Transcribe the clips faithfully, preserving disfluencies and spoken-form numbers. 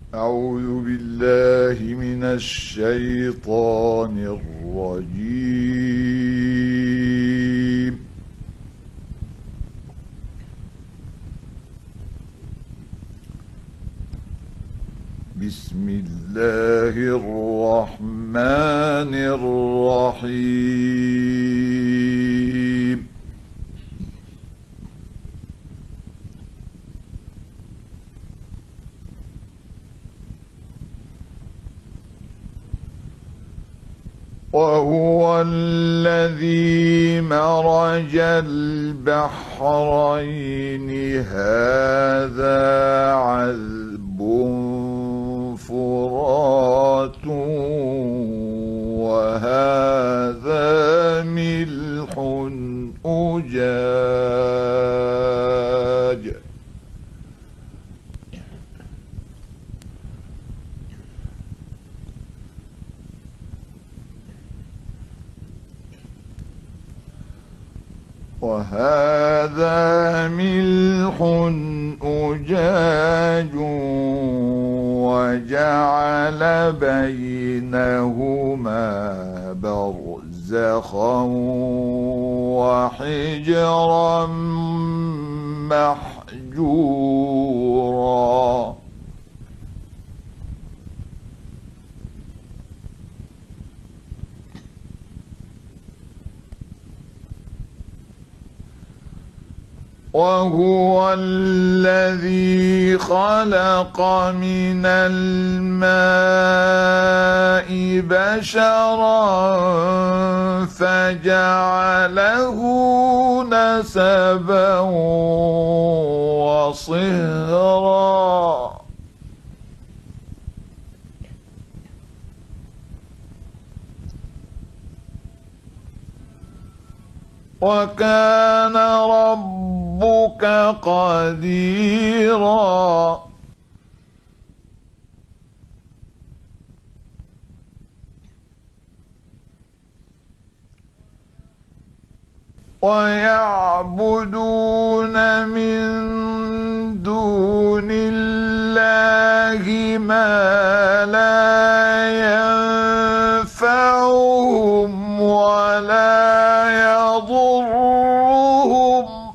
أعوذ بالله من الشيطان الرجيم. بسم الله الرحمن الرحيم. وهو الذي مرج البحرين هذا عذب فرات وهذا ملح أجاج وهذا ملح أجاج وجعل بينهما برزخا وحجرا محجورا. وهو الذي خلق من الماء بشرا فجعله نسبا وصهرا. وكان ربك قديرا. ويعبدون من دون الله ما لا ينفعهم ولا يضرهم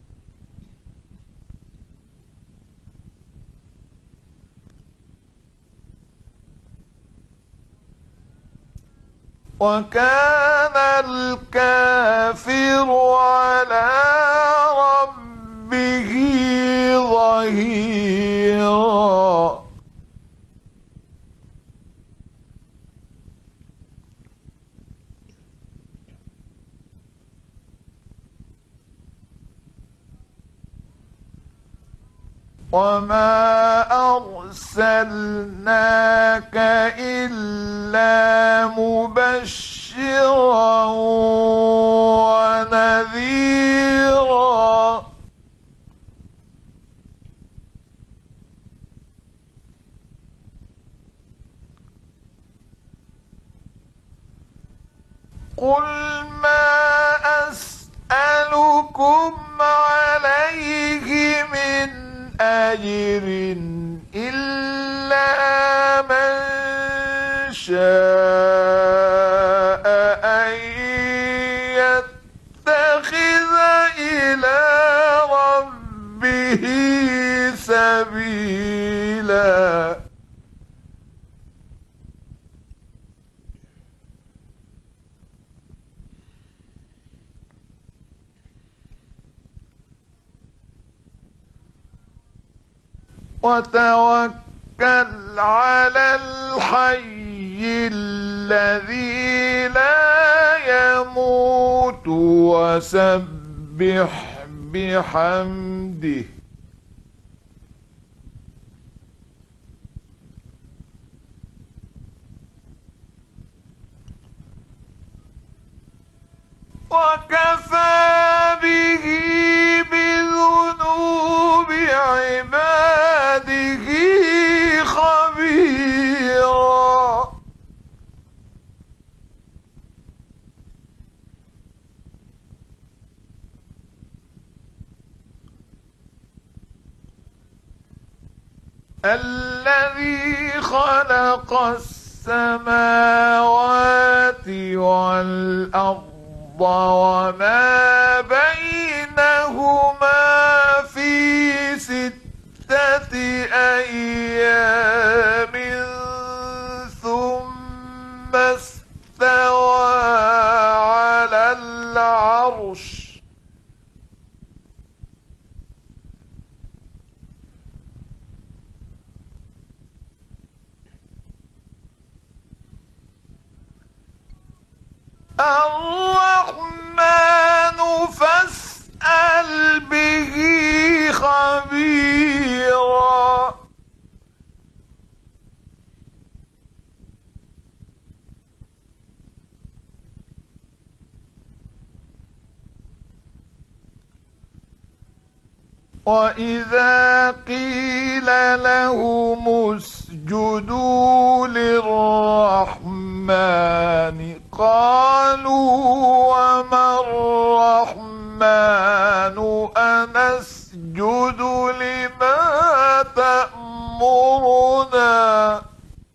وكان الكافر على ربه ظهيرا. وما أرسلناك إلا مبشرا ونذيرا. قل ما أسألكم عليه من أجر إلا من شاء أن يتخذ إلى ربه سبيلا. وتوكل على الحي الذي لا يموت وسبح بحمده وكفى به بذنوب عباده خبيرا. الذي الذي خلق السماوات والأرض وما بينهما في ستة أيام ثم استوى على العرش الرحمن فاسأل به خبيرا. وإذا قيل لهم اسجدوا للرحمن قالوا وما الرحمن أنسجد لما تأمرنا.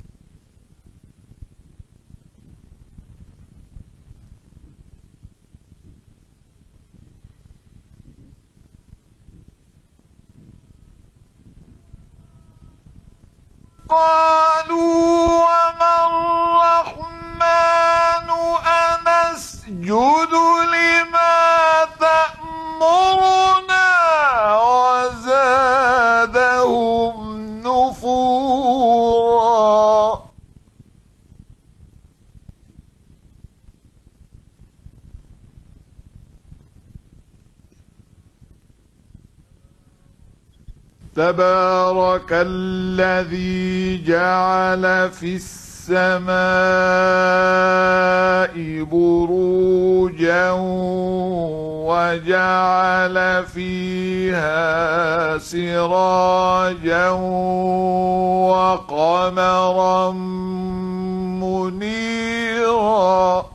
قالوا وما الرحمن أنسجد لما تأمرنا وزادهم نفورا. تبارك الذي جعل في السماء بروجا وجعل فيها سراجا وقمرا منيرا.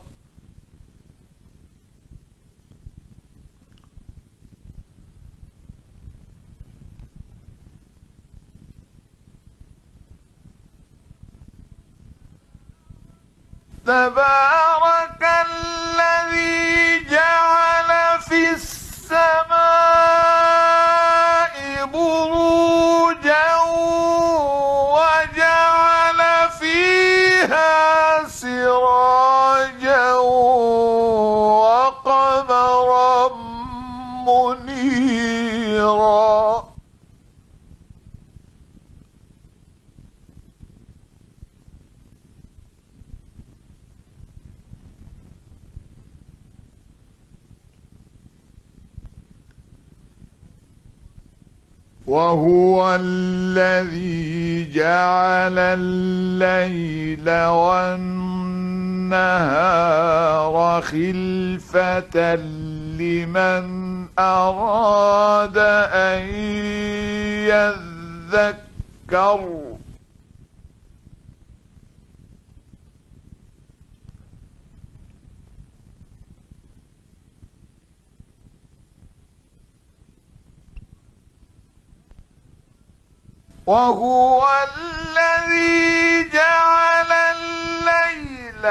تبارك الذي جعل في السماء بروجا وجعل فيها سراجا وقمرا منيرا. وهو الذي جعل الليل والنهار خلفة لمن أراد أن يذكر. وهو الذي جعل الليل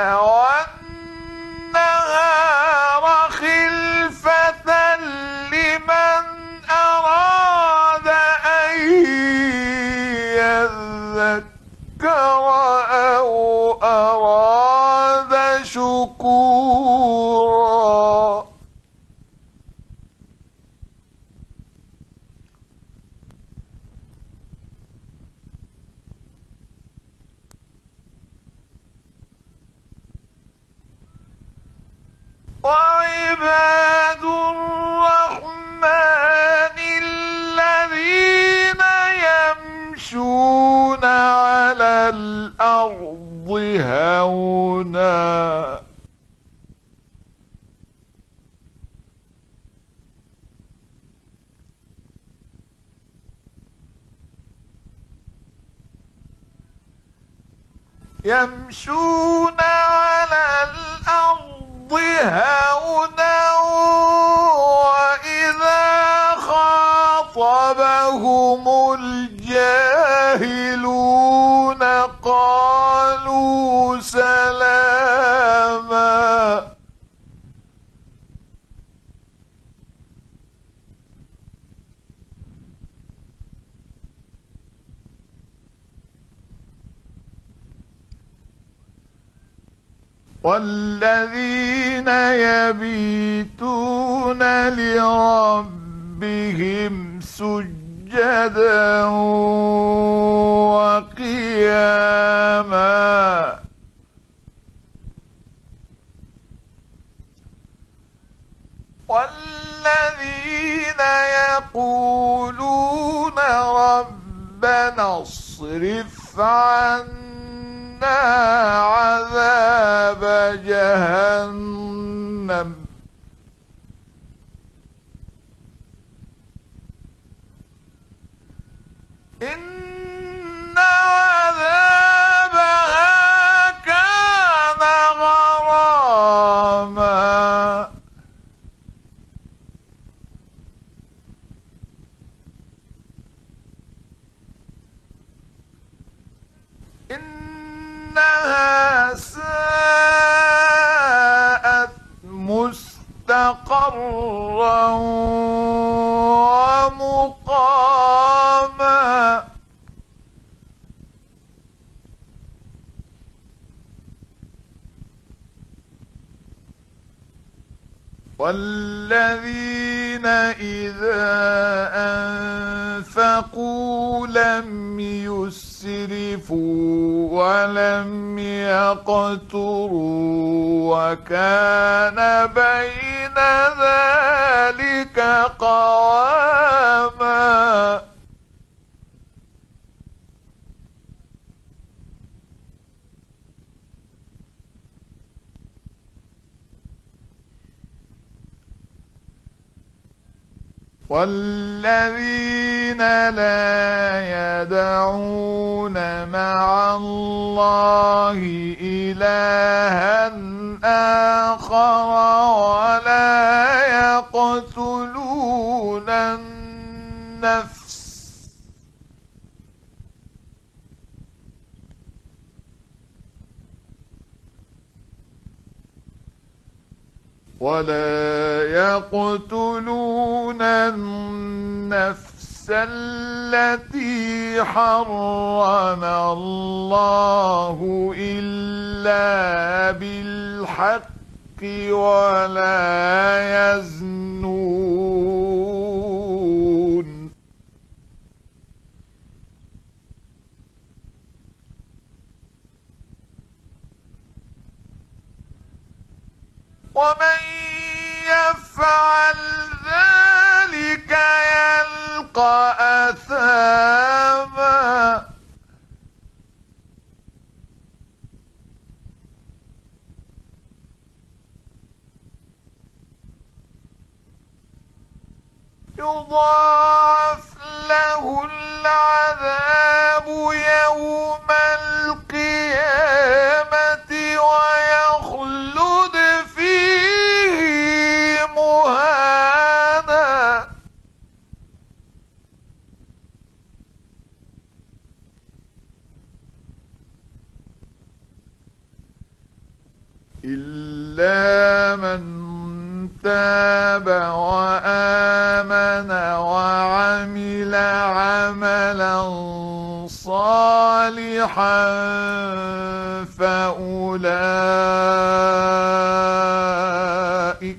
والنهار خلفة لمن أراد أن يذكر أو أراد شكورا. وعباد الرحمن الذين يمشون على الأرض هونا يمشون على الأرض هونا وإذا خاطبهم الجاهلون يبدلون قالوا سلاما. والذين يبيتون لربهم سجدا وقياما. والذين يقولون ربنا اصرف عنا عذاب جهنم إن عذابها كان غراما. إنها ساءت مستقرا ومقاما. والذين إذا أنفقوا لم يسرفوا ولم يقتروا وكان بين ذلك قواما. والذين لا يدعون مع الله إلها آخر ولا يقتلون النفس ولا يقتلون النفس التي حرم الله إلا بالحق ولا يزنون. ومن يفعل ذلك يلقى أثاما. يضاعف له العذاب يوم القيامة ويخلد فيه مهانا. إلا من تاب وآمن وعمل عملا صالحا فأولئك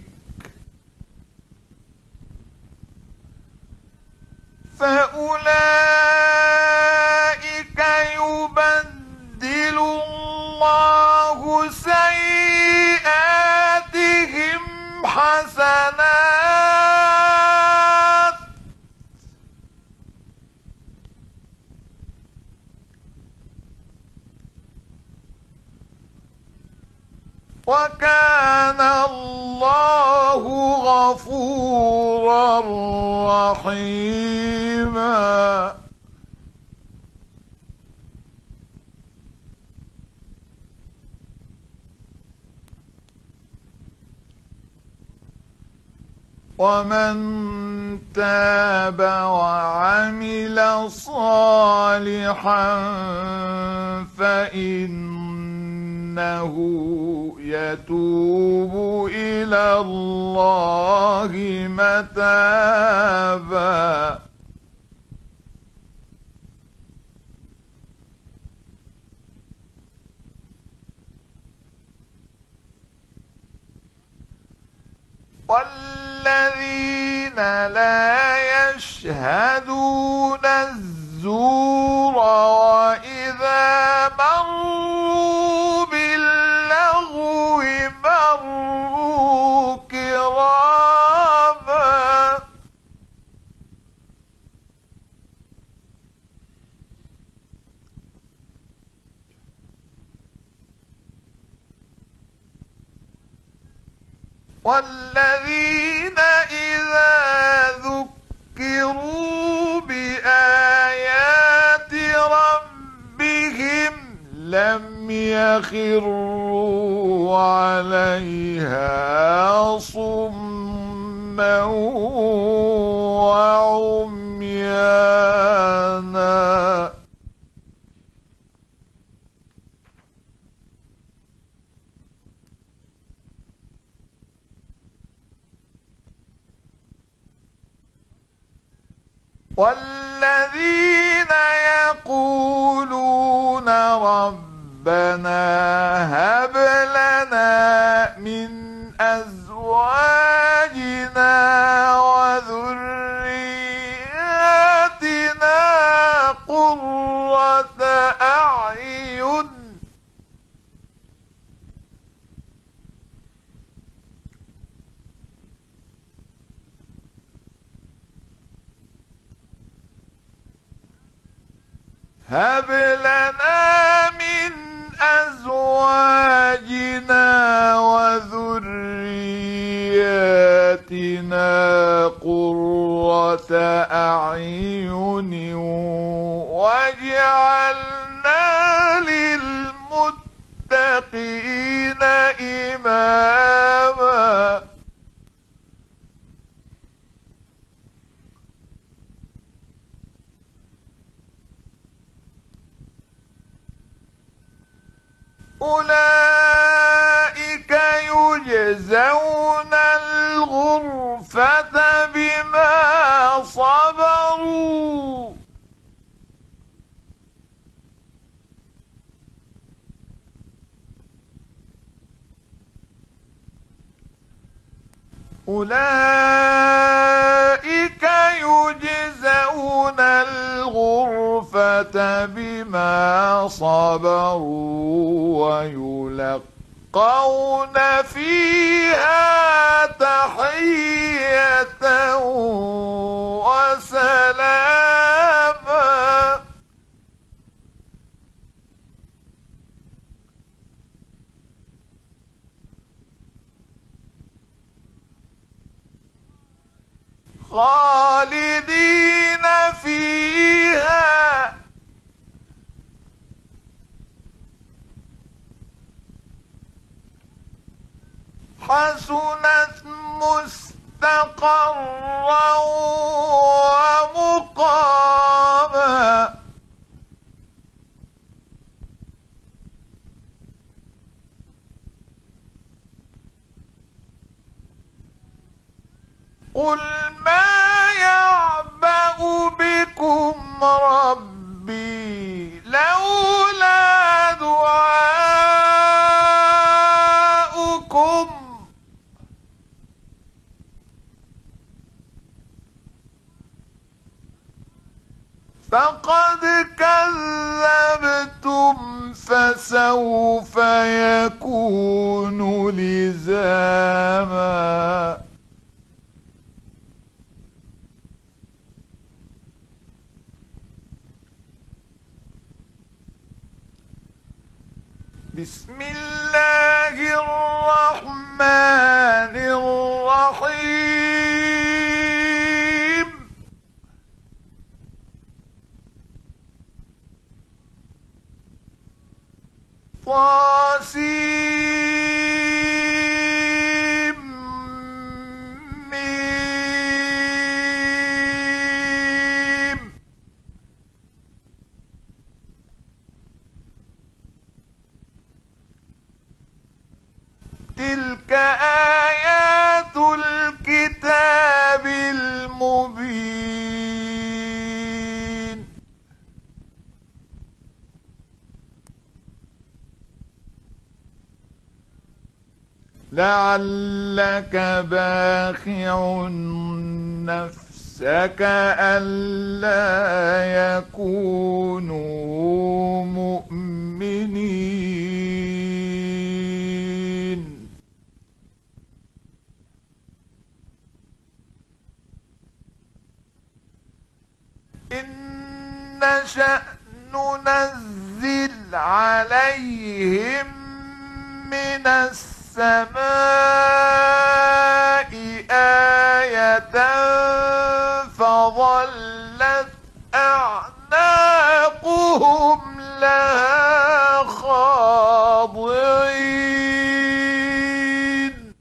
فأولئك يبدل الله سيئاتهم حسنات وكان الله غفورا رحيما. ومن تاب وعمل صالحا فإنه يتوب إلى الله متابا. والذين لا يشهدون الزور وإذا مروا باللغو مروا كراما. والذين إذا ذكروا بآيات ربهم لم يخروا عليها صما وعميانا. والذين يقولون ربنا هب لنا من أزواجنا وذرياتنا قرة أعين هب لنا من أزواجنا وذرياتنا قرة أعين واجعلنا للمتقين إماما. أولئك يجزون الغرفة بما صبروا أولئك يجزون الغرفة بما صبروا ويلقون فيها تحية وسلاما. خالدين فيها حسنت مستقرا ومقاما. قل ما يعبأ بكم ربي لولا دعاؤكم فقد كذبتم فسوف يكون لزاما. بسم الله الرحمن الرحيم. طاسيم آيات الكتاب المبين لعلك باخع نفسك ألا يكونوا مؤمنين إن نشأ ننزل عليهم من السماء آية فظلت أعناقهم لها خاضعين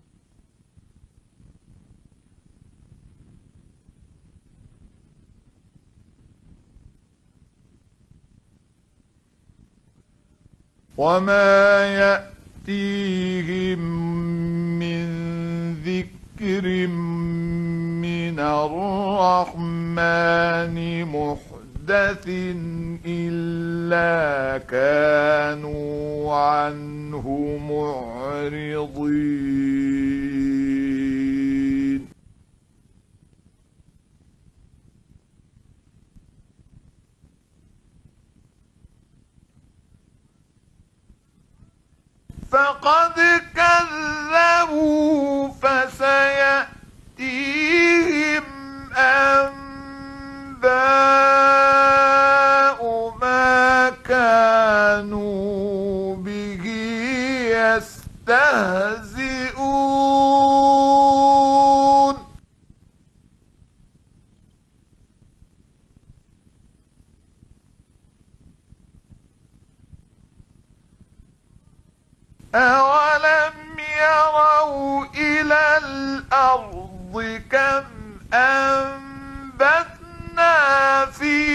وما يأتيهم من ذكر من الرحمن محدث إلا كانوا عنه معرضين فقد كذبوا فسيأتيهم أنباء ما كانوا به يستهزئون أولم يروا إلى الأرض كم أنبتنا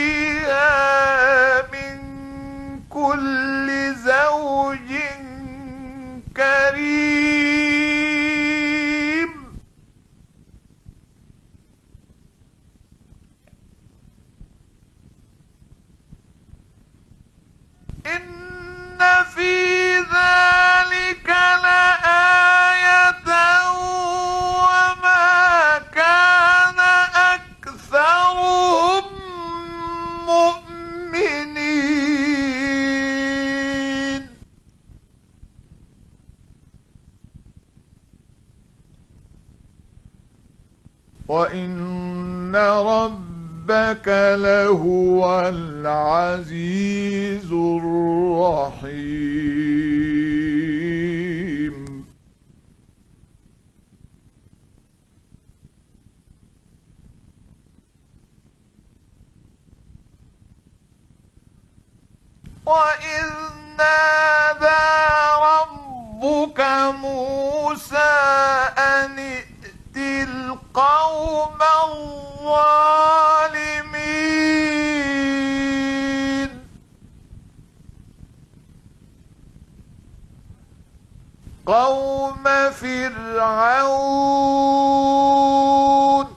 فيها من كل زوج كريم إن في ذلك لآية وما كان أكثرهم مؤمنين وإن ربك لهو العزيز الرحيم وإذ نادى ربك موسى أن ائت القوم الظالمين قوم فرعون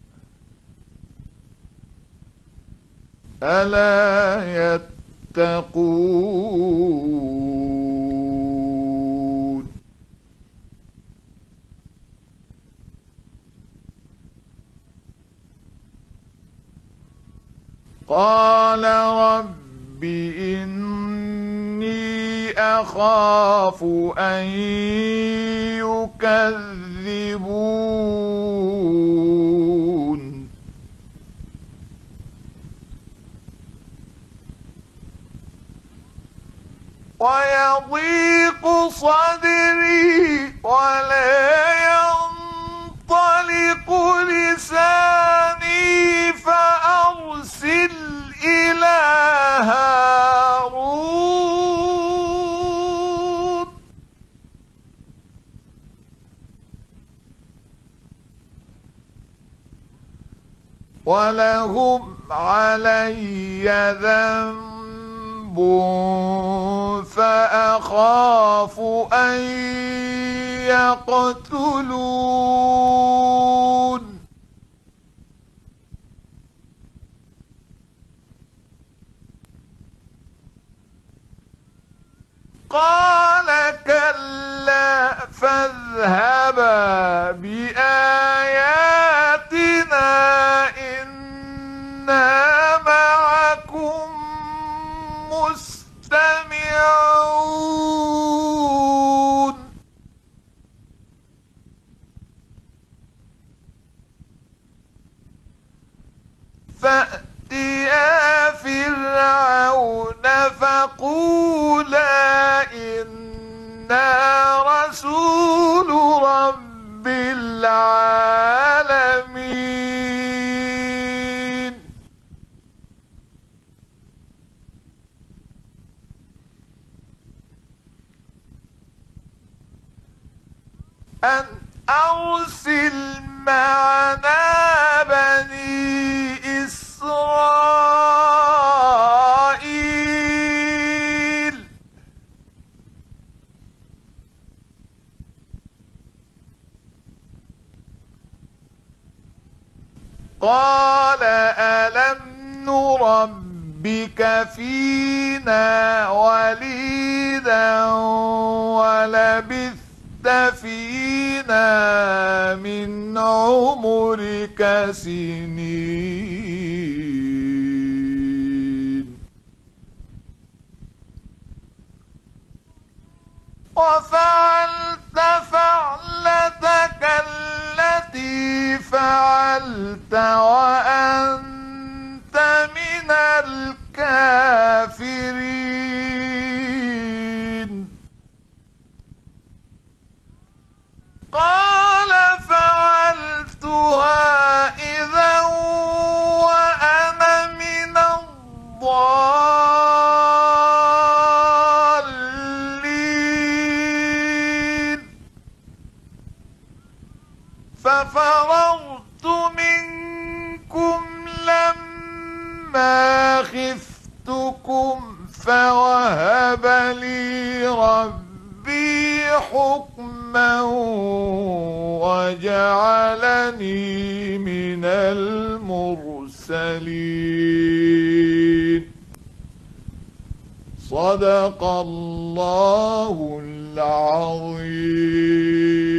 ألا يتقون قال رب إني أخاف أن يكذبون ويضيق صدري ولا ينطلق لساني فأرسل إلى هارون ولهم علي ذنب فأخاف أن تقتلون قال كلا فاذهبا بآياتنا إنا معكم مستمعون فأتيا فرعون فقولا إنا رسول رب العالمين أن أرسل معنا بني إسرائيل قال ألم نربك فينا وليدا ولبثت فينا من عمرك سنين وفعلت فعلتك التي فعلت وأنت من الكافرين قال فعلتها إذا وأنا من الضالين ففررت منكم لما خفتكم فوهب لي ربي حكما وجعلني من المرسلين صدق الله العظيم.